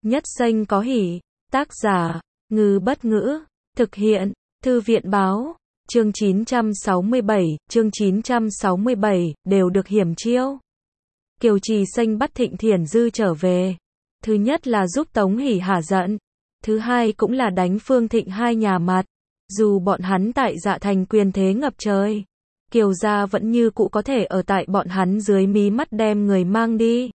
Nhất Xanh có hỷ. Tác giả, Ngư Bất Ngữ. Thực hiện, Thư viện Báo. Chương 967, đều được hiểm chiêu. Kiều Trì Xanh bắt Thịnh Thiển Dư trở về. Thứ nhất là giúp Tống Hỷ hả giận. Thứ hai cũng là đánh Phương Thịnh hai nhà mặt. Dù bọn hắn tại Dạ Thành quyền thế ngập trời, Kiều gia vẫn như cũ có thể ở tại bọn hắn dưới mí mắt đem người mang đi.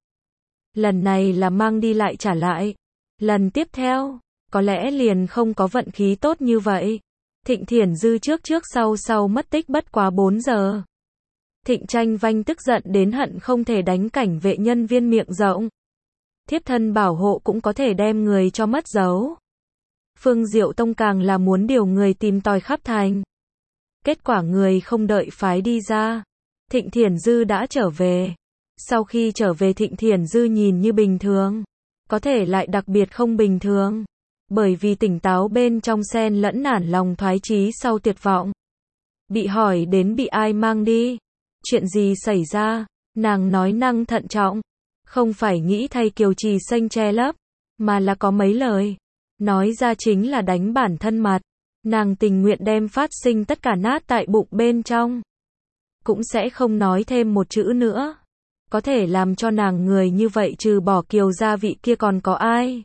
Lần này là mang đi lại trả lại. Lần tiếp theo, có lẽ liền không có vận khí tốt như vậy. Thịnh Thiển Dư trước sau mất tích bất quá 4 giờ. Thịnh Tranh Vanh tức giận đến hận không thể đánh cảnh vệ nhân viên miệng rộng. Thiếp thân bảo hộ cũng có thể đem người cho mất dấu. Phương Diệu Tông càng là muốn điều người tìm tòi khắp thành. Kết quả người không đợi phái đi ra. Thịnh Thiển Dư đã trở về. Sau khi trở về Thịnh Thiển Dư nhìn như bình thường. Có thể lại đặc biệt không bình thường. Bởi vì tỉnh táo bên trong xen lẫn nản lòng thoái chí sau tuyệt vọng. Bị hỏi đến bị ai mang đi. Chuyện gì xảy ra, nàng nói năng thận trọng. Không phải nghĩ thay Kiều Trì Xanh che lấp, mà là có mấy lời. Nói ra chính là đánh bản thân mặt. Nàng tình nguyện đem phát sinh tất cả nát tại bụng bên trong. Cũng sẽ không nói thêm một chữ nữa. Có thể làm cho nàng người như vậy trừ bỏ Kiều gia vị kia còn có ai.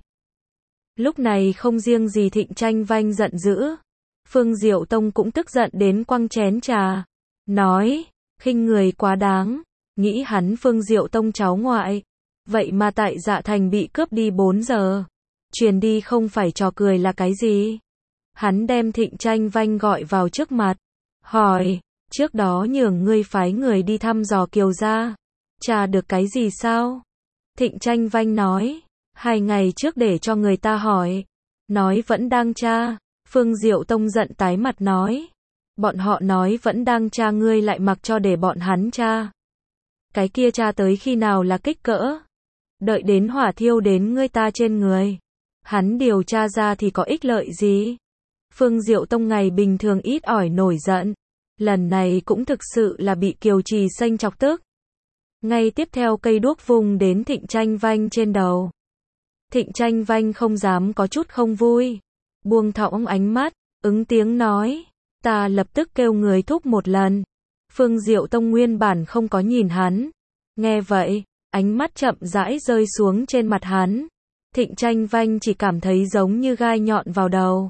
Lúc này không riêng gì Thịnh Tranh Vanh giận dữ. Phương Diệu Tông cũng tức giận đến quăng chén trà. Nói, khinh người quá đáng. Nghĩ hắn Phương Diệu Tông cháu ngoại. Vậy mà tại Dạ Thành bị cướp đi 4 giờ. Truyền đi không phải trò cười là cái gì? Hắn đem Thịnh Tranh Vanh gọi vào trước mặt. Hỏi, trước đó nhường ngươi phái người đi thăm dò Kiều gia. Tra được cái gì sao? Thịnh Tranh Vanh nói, 2 ngày trước để cho người ta hỏi. Nói vẫn đang tra. Phương Diệu Tông giận tái mặt nói. Bọn họ nói vẫn đang tra ngươi lại mặc cho để bọn hắn tra. Cái kia tra tới khi nào là kích cỡ? Đợi đến hỏa thiêu đến ngươi ta trên người. Hắn điều tra ra thì có ích lợi gì? Phương Diệu Tông ngày bình thường ít ỏi nổi giận. Lần này cũng thực sự là bị Kiều Trì Xanh chọc tức. Ngay tiếp theo cây đuốc vung đến Thịnh Tranh Vanh trên đầu. Thịnh Tranh Vanh không dám có chút không vui. Buông thõng ánh mắt, ứng tiếng nói. Ta lập tức kêu người thúc một lần. Phương Diệu Tông nguyên bản không có nhìn hắn. Nghe vậy, ánh mắt chậm rãi rơi xuống trên mặt hắn. Thịnh Tranh Vanh chỉ cảm thấy giống như gai nhọn vào đầu.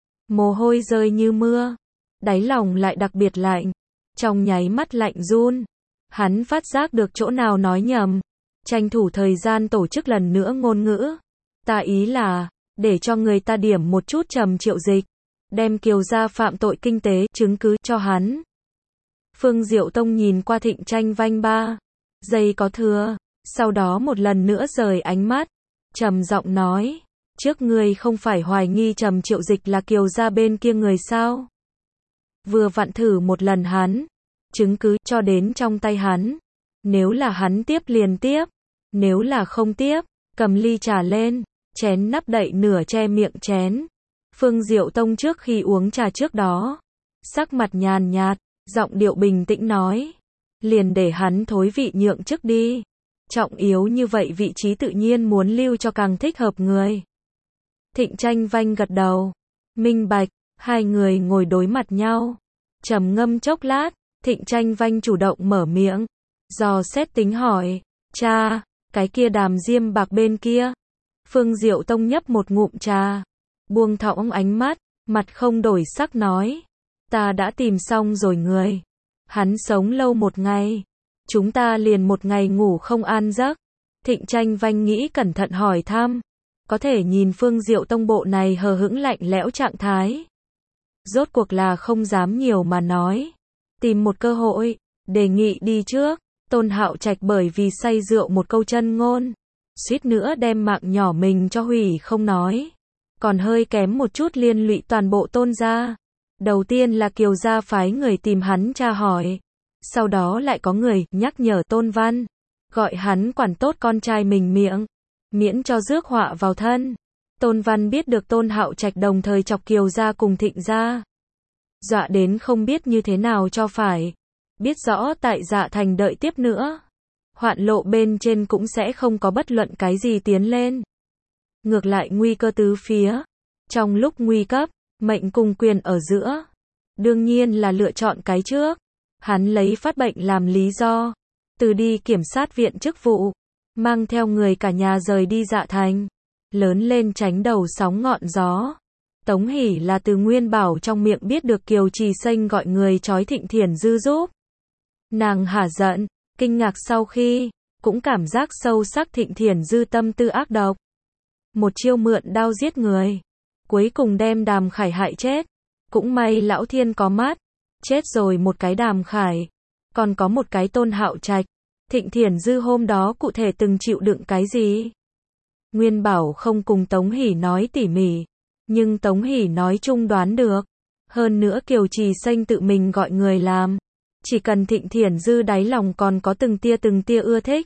Mồ hôi rơi như mưa. Đáy lòng lại đặc biệt lạnh. Trong nháy mắt lạnh run. Hắn phát giác được chỗ nào nói nhầm. Tranh thủ thời gian tổ chức lần nữa ngôn ngữ. Ta ý là, để cho người ta điểm một chút Trầm Triệu Dịch. Đem Kiều gia phạm tội kinh tế chứng cứ cho hắn. Phương Diệu Tông nhìn qua Thịnh Tranh Vanh 3 giây có thừa. Sau đó một lần nữa rời ánh mắt. Trầm giọng nói. Trước ngươi không phải hoài nghi Trầm Triệu Dịch là Kiều gia bên kia người sao? Vừa vặn thử một lần hắn. Chứng cứ cho đến trong tay hắn. Nếu là hắn tiếp liền tiếp. Nếu là không tiếp, cầm ly trà lên. Chén nắp đậy nửa che miệng chén. Phương Diệu Tông trước khi uống trà trước đó. Sắc mặt nhàn nhạt, giọng điệu bình tĩnh nói. Liền để hắn thối vị nhượng chức đi. Trọng yếu như vậy vị trí tự nhiên muốn lưu cho càng thích hợp người. Thịnh Tranh Vanh gật đầu. Minh bạch, hai người ngồi đối mặt nhau. Trầm ngâm chốc lát, Thịnh Tranh Vanh chủ động mở miệng. Dò xét tính hỏi. Cha, cái kia Đàm Diêm Bạc bên kia. Phương Diệu Tông nhấp một ngụm trà. Buông thõng ánh mắt, mặt không đổi sắc nói. Ta đã tìm xong rồi người. Hắn sống lâu một ngày. Chúng ta liền một ngày ngủ không an giấc. Thịnh Tranh Vanh nghĩ cẩn thận hỏi thăm. Có thể nhìn Phương Diệu Tông bộ này hờ hững lạnh lẽo trạng thái. Rốt cuộc là không dám nhiều mà nói. Tìm một cơ hội, đề nghị đi trước. Tôn Hạo Trạch bởi vì say rượu một câu chân ngôn. Suýt nữa đem mạng nhỏ mình cho hủy không nói. Còn hơi kém một chút liên lụy toàn bộ Tôn gia. Đầu tiên là Kiều gia phái người tìm hắn tra hỏi. Sau đó lại có người nhắc nhở Tôn Văn. Gọi hắn quản tốt con trai mình miệng. Miễn cho rước họa vào thân. Tôn Văn biết được Tôn Hạo Trạch đồng thời chọc Kiều gia cùng Thịnh gia. Dọa đến không biết như thế nào cho phải. Biết rõ tại Dạ Thành đợi tiếp nữa. Hoạn lộ bên trên cũng sẽ không có bất luận cái gì tiến lên. ngược lại nguy cơ tứ phía. Trong lúc nguy cấp, mệnh cùng quyền ở giữa. Đương nhiên là lựa chọn cái trước. Hắn lấy phát bệnh làm lý do, từ đi kiểm sát viện chức vụ, mang theo người cả nhà rời đi Dạ Thành, lớn lên tránh đầu sóng ngọn gió. Tống Hỷ là từ Nguyên Bảo trong miệng biết được Kiều Trì Xanh gọi người trói Thịnh Thiền Dư giúp. Nàng hả giận, kinh ngạc sau khi, cũng cảm giác sâu sắc Thịnh Thiền Dư tâm tư ác độc. Một chiêu mượn đao giết người, cuối cùng đem Đàm Khải hại chết. Cũng may Lão Thiên có mắt, chết rồi một cái Đàm Khải, còn có một cái Tôn Hạo Trạch. Thịnh Thiền Dư hôm đó cụ thể từng chịu đựng cái gì? Nguyên Bảo không cùng Tống Hỷ nói tỉ mỉ, nhưng Tống Hỷ nói chung đoán được. Hơn nữa Kiều Trì Xanh tự mình gọi người làm, chỉ cần Thịnh Thiền Dư đáy lòng còn có từng tia ưa thích,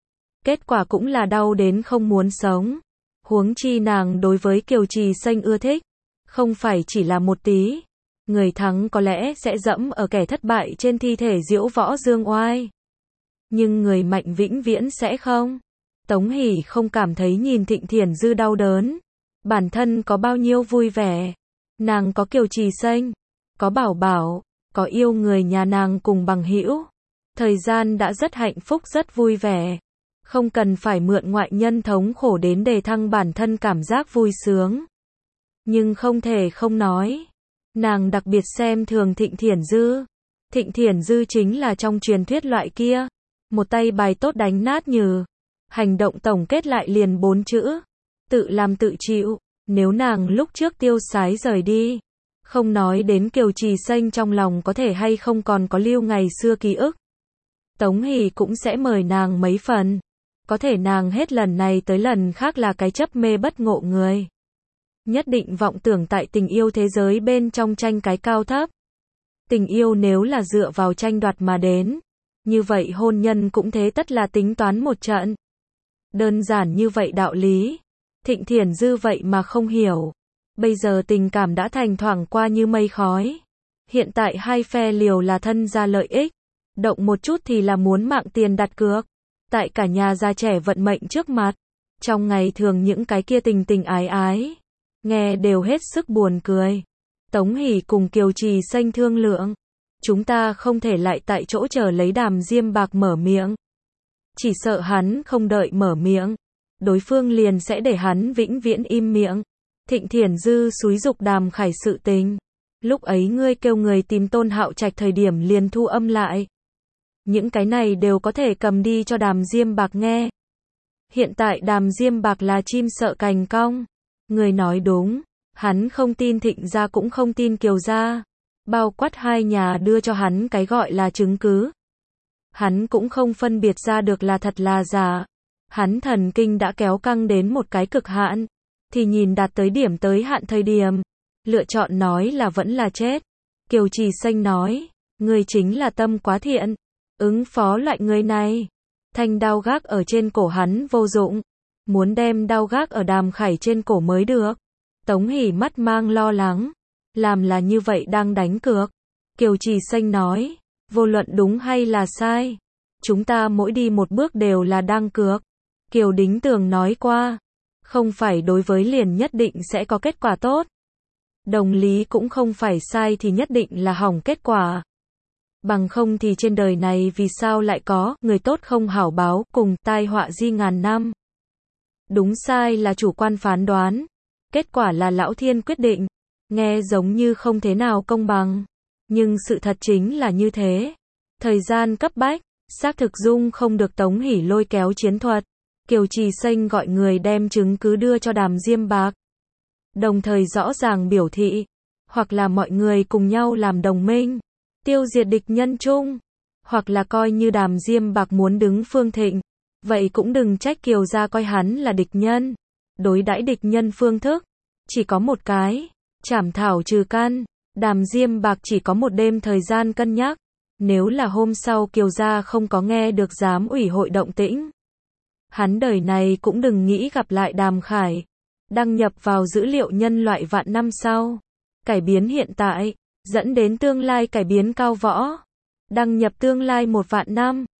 kết quả cũng là đau đến không muốn sống. Huống chi nàng đối với Kiều Trì Xanh ưa thích, không phải chỉ là một tí. Người thắng có lẽ sẽ dẫm ở kẻ thất bại trên thi thể diễu võ dương oai, nhưng người mạnh vĩnh viễn sẽ không. Tống Hỷ không cảm thấy nhìn Thịnh Thiền Dư đau đớn, bản thân có bao nhiêu vui vẻ. Nàng có Kiều Trì Xanh, có Bảo Bảo, có yêu người nhà nàng cùng bằng hữu. Thời gian đã rất hạnh phúc rất vui vẻ, không cần phải mượn ngoại nhân thống khổ đến đề thăng bản thân cảm giác vui sướng. Nhưng không thể không nói, nàng đặc biệt xem thường Thịnh Thiền Dư. Thịnh Thiền Dư chính là trong truyền thuyết loại kia, một tay bài tốt đánh nát nhừ. Hành động tổng kết lại liền 4 chữ, tự làm tự chịu. Nếu nàng lúc trước tiêu sái rời đi, không nói đến Kiều Trì Xanh trong lòng có thể hay không còn có lưu ngày xưa ký ức, Tống Hỷ cũng sẽ mời nàng mấy phần. Có thể nàng hết lần này tới lần khác là cái chấp mê bất ngộ người, nhất định vọng tưởng tại tình yêu thế giới bên trong tranh cái cao thấp. Tình yêu nếu là dựa vào tranh đoạt mà đến, như vậy hôn nhân cũng thế tất là tính toán một trận. Đơn giản như vậy đạo lý, Thịnh Thiền Dư vậy mà không hiểu. Bây giờ tình cảm đã thành thoảng qua như mây khói. Hiện tại hai phe liều là thân gia lợi ích, động một chút thì là muốn mạng tiền đặt cược. Tại cả nhà già trẻ vận mệnh trước mặt, trong ngày thường những cái kia tình tình ái ái, nghe đều hết sức buồn cười. Tống Hỷ cùng Kiều Trì Xanh thương lượng, chúng ta không thể lại tại chỗ chờ lấy Đàm Diêm Bạc mở miệng. Chỉ sợ hắn không đợi mở miệng, đối phương liền sẽ để hắn vĩnh viễn im miệng. Thịnh Thiền Dư xúi giục Đàm Khải sự tình, lúc ấy ngươi kêu người tìm Tôn Hạo Trạch thời điểm liền thu âm lại. Những cái này đều có thể cầm đi cho Đàm Diêm Bạc nghe. Hiện tại Đàm Diêm Bạc là chim sợ cành cong. Người nói đúng, hắn không tin Thịnh gia cũng không tin Kiều gia, bao quát hai nhà đưa cho hắn cái gọi là chứng cứ. Hắn cũng không phân biệt ra được là thật là giả. Hắn thần kinh đã kéo căng đến một cái cực hạn, thì nhìn đạt tới điểm tới hạn thời điểm, lựa chọn nói là vẫn là chết. Kiều Trì Xanh nói, ngươi chính là tâm quá thiện, ứng phó loại người này. Thanh đao gác ở trên cổ hắn vô dụng, muốn đem đao gác ở Đàm Khải trên cổ mới được. Tống Hỷ mắt mang lo lắng, làm là như vậy đang đánh cược. Kiều Trì Xanh nói, vô luận đúng hay là sai, chúng ta mỗi đi một bước đều là đang cược. Kiều Đính Tường nói qua, không phải đối với liền nhất định sẽ có kết quả tốt. Đồng lý cũng không phải sai thì nhất định là hỏng kết quả. Bằng không thì trên đời này vì sao lại có người tốt không hảo báo cùng tai họa di ngàn năm. Đúng sai là chủ quan phán đoán, kết quả là Lão Thiên quyết định. Nghe giống như không thế nào công bằng, nhưng sự thật chính là như thế. Thời gian cấp bách, xác thực dung không được Tống Hỷ lôi kéo chiến thuật. Kiều Trì Xanh gọi người đem chứng cứ đưa cho Đàm Diêm Bạc, đồng thời rõ ràng biểu thị, hoặc là mọi người cùng nhau làm đồng minh, tiêu diệt địch nhân chung, hoặc là coi như Đàm Diêm Bạc muốn đứng phương Thịnh, vậy cũng đừng trách Kiều gia coi hắn là địch nhân. Đối đãi địch nhân phương thức chỉ có một cái, trảm thảo trừ căn. Đàm Diêm Bạc chỉ có một đêm thời gian cân nhắc. Nếu là hôm sau Kiều gia không có nghe được giám ủy hội động tĩnh, hắn đời này cũng đừng nghĩ gặp lại Đàm Khải. Đăng nhập vào dữ liệu nhân loại vạn năm sau, cải biến hiện tại, dẫn đến tương lai cải biến cao võ. Đăng nhập tương lai 1 vạn năm.